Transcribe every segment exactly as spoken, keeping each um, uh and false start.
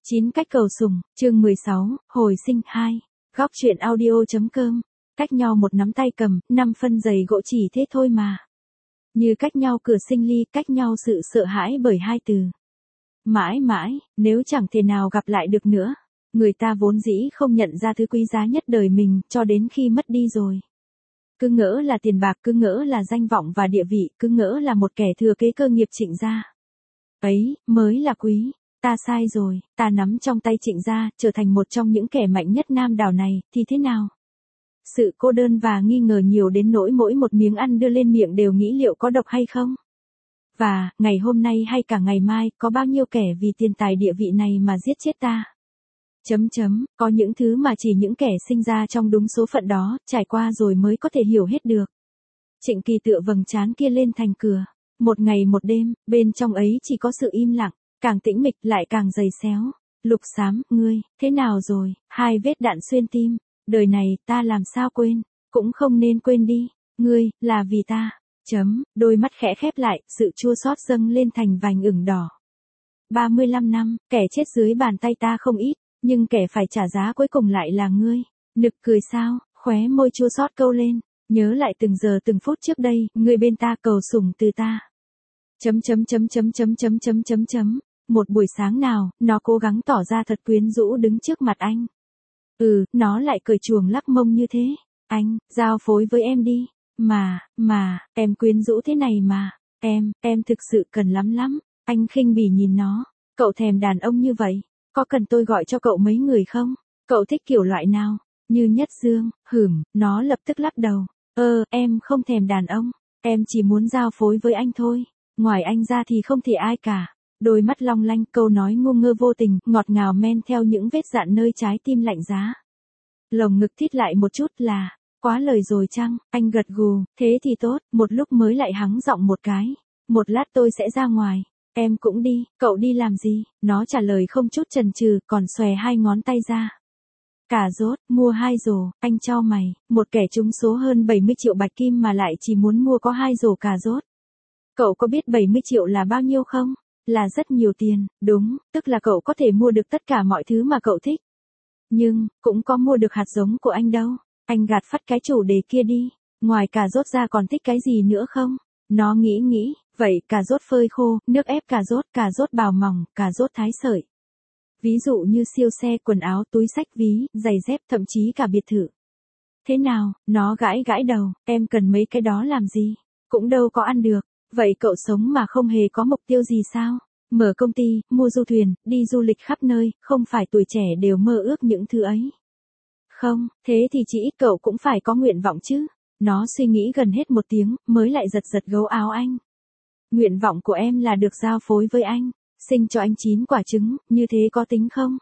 chín cách cầu sủng, chương mười sáu, hồi sinh hai. Góc truyện audio.com. Cách nhau một nắm tay cầm, năm phân giày gỗ chỉ thế thôi mà. Như cách nhau cửa sinh ly, cách nhau sự sợ hãi bởi hai từ. Mãi mãi, nếu chẳng thể nào gặp lại được nữa. Người ta vốn dĩ không nhận ra thứ quý giá nhất đời mình, cho đến khi mất đi rồi. Cứ ngỡ là tiền bạc, cứ ngỡ là danh vọng và địa vị, cứ ngỡ là một kẻ thừa kế cơ nghiệp Trịnh gia. Ấy, mới là quý. Ta sai rồi, ta nắm trong tay Trịnh gia, trở thành một trong những kẻ mạnh nhất Nam đảo này, thì thế nào? Sự cô đơn và nghi ngờ nhiều đến nỗi mỗi một miếng ăn đưa lên miệng đều nghĩ liệu có độc hay không? Và, ngày hôm nay hay cả ngày mai, có bao nhiêu kẻ vì tiền tài địa vị này mà giết chết ta? Chấm chấm, có những thứ mà chỉ những kẻ sinh ra trong đúng số phận đó, trải qua rồi mới có thể hiểu hết được. Trịnh Kỳ tựa vầng trán kia lên thành cửa. Một ngày một đêm, bên trong ấy chỉ có sự im lặng, càng tĩnh mịch lại càng dày xéo. Lục Xám, ngươi, thế nào rồi? Hai vết đạn xuyên tim. Đời này, ta làm sao quên? Cũng không nên quên đi. Ngươi, là vì ta. Chấm, đôi mắt khẽ khép lại, sự chua xót dâng lên thành vành ửng đỏ. ba mươi lăm năm, kẻ chết dưới bàn tay ta không ít, nhưng kẻ phải trả giá cuối cùng lại là ngươi. Nực cười sao, khóe môi chua xót câu lên. Nhớ lại từng giờ từng phút trước đây, ngươi bên ta cầu sủng từ ta. Chấm chấm chấm chấm chấm chấm chấm chấm chấm. Một buổi sáng nào, nó cố gắng tỏ ra thật quyến rũ đứng trước mặt anh. Ừ, nó lại cởi chuồng lắc mông như thế. Anh, giao phối với em đi. Mà, mà, em quyến rũ thế này mà. Em, em thực sự cần lắm lắm. Anh khinh bỉ nhìn nó. Cậu thèm đàn ông như vậy. Có cần tôi gọi cho cậu mấy người không? Cậu thích kiểu loại nào? Như Nhất Dương, hửm, nó lập tức lắc đầu. Ơ, em không thèm đàn ông. Em chỉ muốn giao phối với anh thôi. Ngoài anh ra thì không thể ai cả. Đôi mắt long lanh, câu nói ngu ngơ vô tình, ngọt ngào men theo những vết dạn nơi trái tim lạnh giá. Lồng ngực thít lại một chút là, quá lời rồi chăng? Anh gật gù, thế thì tốt, một lúc mới lại hắng giọng một cái. Một lát tôi sẽ ra ngoài. Em cũng đi, cậu đi làm gì? Nó trả lời không chút chần chừ, còn xòe hai ngón tay ra. Cà rốt, mua hai rổ, anh cho mày, một kẻ trúng số hơn bảy mươi triệu bạch kim mà lại chỉ muốn mua có hai rổ cà rốt. Cậu có biết bảy mươi triệu là bao nhiêu không? Là rất nhiều tiền, đúng, tức là cậu có thể mua được tất cả mọi thứ mà cậu thích. Nhưng, cũng có mua được hạt giống của anh đâu. Anh gạt phắt cái chủ đề kia đi. Ngoài cà rốt ra còn thích cái gì nữa không? Nó nghĩ nghĩ, vậy cà rốt phơi khô, nước ép cà rốt, cà rốt bào mỏng, cà rốt thái sợi. Ví dụ như siêu xe, quần áo, túi xách ví, giày dép, thậm chí cả biệt thự. Thế nào, nó gãi gãi đầu, em cần mấy cái đó làm gì? Cũng đâu có ăn được. Vậy cậu sống mà không hề có mục tiêu gì sao? Mở công ty, mua du thuyền, đi du lịch khắp nơi, không phải tuổi trẻ đều mơ ước những thứ ấy. Không, thế thì chỉ ít cậu cũng phải có nguyện vọng chứ. Nó suy nghĩ gần hết một tiếng, mới lại giật giật gấu áo anh. Nguyện vọng của em là được giao phối với anh, sinh cho anh chín quả trứng, như thế có tính không?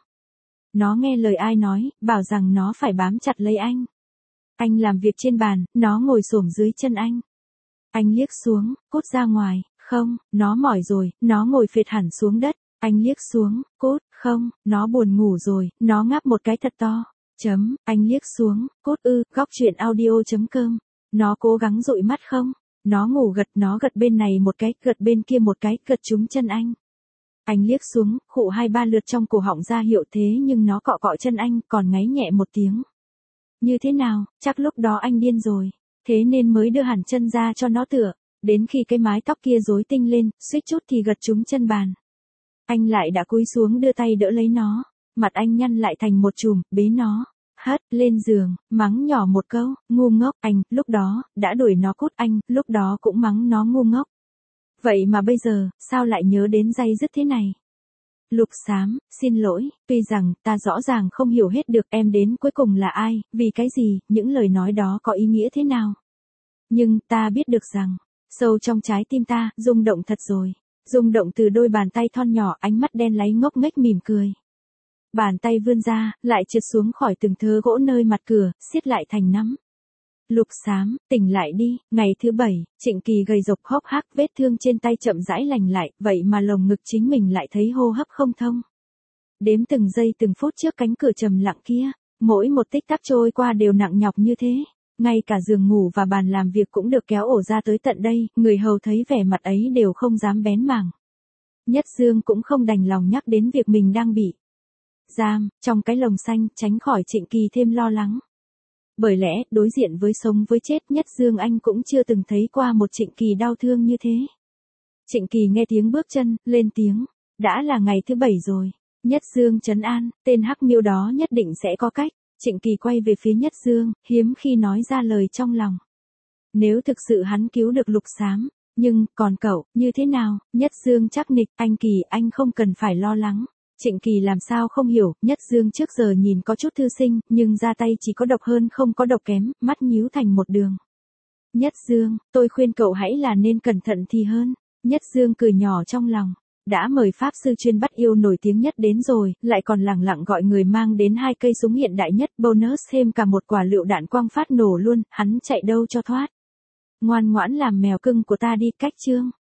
Nó nghe lời ai nói, bảo rằng nó phải bám chặt lấy anh. Anh làm việc trên bàn, nó ngồi xổm dưới chân anh. Anh liếc xuống, cút ra ngoài, không, nó mỏi rồi, nó ngồi phệt hẳn xuống đất. Anh liếc xuống, cút, không, nó buồn ngủ rồi, nó ngáp một cái thật to. Chấm, anh liếc xuống, cút ư, góc truyện audio.com. Nó cố gắng dụi mắt không? Nó ngủ gật, nó gật bên này một cái, gật bên kia một cái, gật trúng chân anh. Anh liếc xuống, khụ hai ba lượt trong cổ họng ra hiệu thế nhưng nó cọ cọ chân anh, còn ngáy nhẹ một tiếng. Như thế nào, chắc lúc đó anh điên rồi. Thế nên mới đưa hẳn chân ra cho nó tựa, đến khi cái mái tóc kia rối tinh lên, suýt chút thì gật trúng chân bàn. Anh lại đã cúi xuống đưa tay đỡ lấy nó, mặt anh nhăn lại thành một chùm, bế nó, hất lên giường, mắng nhỏ một câu, ngu ngốc, anh, lúc đó, đã đuổi nó cút anh, lúc đó cũng mắng nó ngu ngốc. Vậy mà bây giờ, sao lại nhớ đến day dứt thế này? Lục Xám, xin lỗi, tuy rằng, ta rõ ràng không hiểu hết được em đến cuối cùng là ai, vì cái gì, những lời nói đó có ý nghĩa thế nào. Nhưng, ta biết được rằng, sâu trong trái tim ta, rung động thật rồi. Rung động từ đôi bàn tay thon nhỏ, ánh mắt đen láy ngốc nghếch mỉm cười. Bàn tay vươn ra, lại trượt xuống khỏi từng thớ gỗ nơi mặt cửa, siết lại thành nắm. Lục Xám, tỉnh lại đi, ngày thứ bảy, Trịnh Kỳ gầy rộc hốc hác, vết thương trên tay chậm rãi lành lại, vậy mà lồng ngực chính mình lại thấy hô hấp không thông. Đếm từng giây từng phút trước cánh cửa trầm lặng kia, mỗi một tích tắc trôi qua đều nặng nhọc như thế. Ngay cả giường ngủ và bàn làm việc cũng được kéo ổ ra tới tận đây, người hầu thấy vẻ mặt ấy đều không dám bén mảng. Nhất Dương cũng không đành lòng nhắc đến việc mình đang bị giam, trong cái lồng xanh, tránh khỏi Trịnh Kỳ thêm lo lắng. Bởi lẽ, đối diện với sống với chết, Nhất Dương anh cũng chưa từng thấy qua một Trịnh Kỳ đau thương như thế. Trịnh Kỳ nghe tiếng bước chân, lên tiếng, đã là ngày thứ bảy rồi. Nhất Dương trấn an, tên hắc miêu đó nhất định sẽ có cách. Trịnh Kỳ quay về phía Nhất Dương, hiếm khi nói ra lời trong lòng. Nếu thực sự hắn cứu được Lục Xám, nhưng, còn cậu, như thế nào? Nhất Dương chắc nịch, anh Kỳ, anh không cần phải lo lắng. Trịnh Kỳ làm sao không hiểu, Nhất Dương trước giờ nhìn có chút thư sinh, nhưng ra tay chỉ có độc hơn không có độc kém, mắt nhíu thành một đường. Nhất Dương, tôi khuyên cậu hãy là nên cẩn thận thì hơn. Nhất Dương cười nhỏ trong lòng. Đã mời pháp sư chuyên bắt yêu nổi tiếng nhất đến rồi, lại còn lẳng lặng gọi người mang đến hai cây súng hiện đại nhất, bonus thêm cả một quả lựu đạn quang phát nổ luôn, hắn chạy đâu cho thoát. Ngoan ngoãn làm mèo cưng của ta đi, Cách Chương.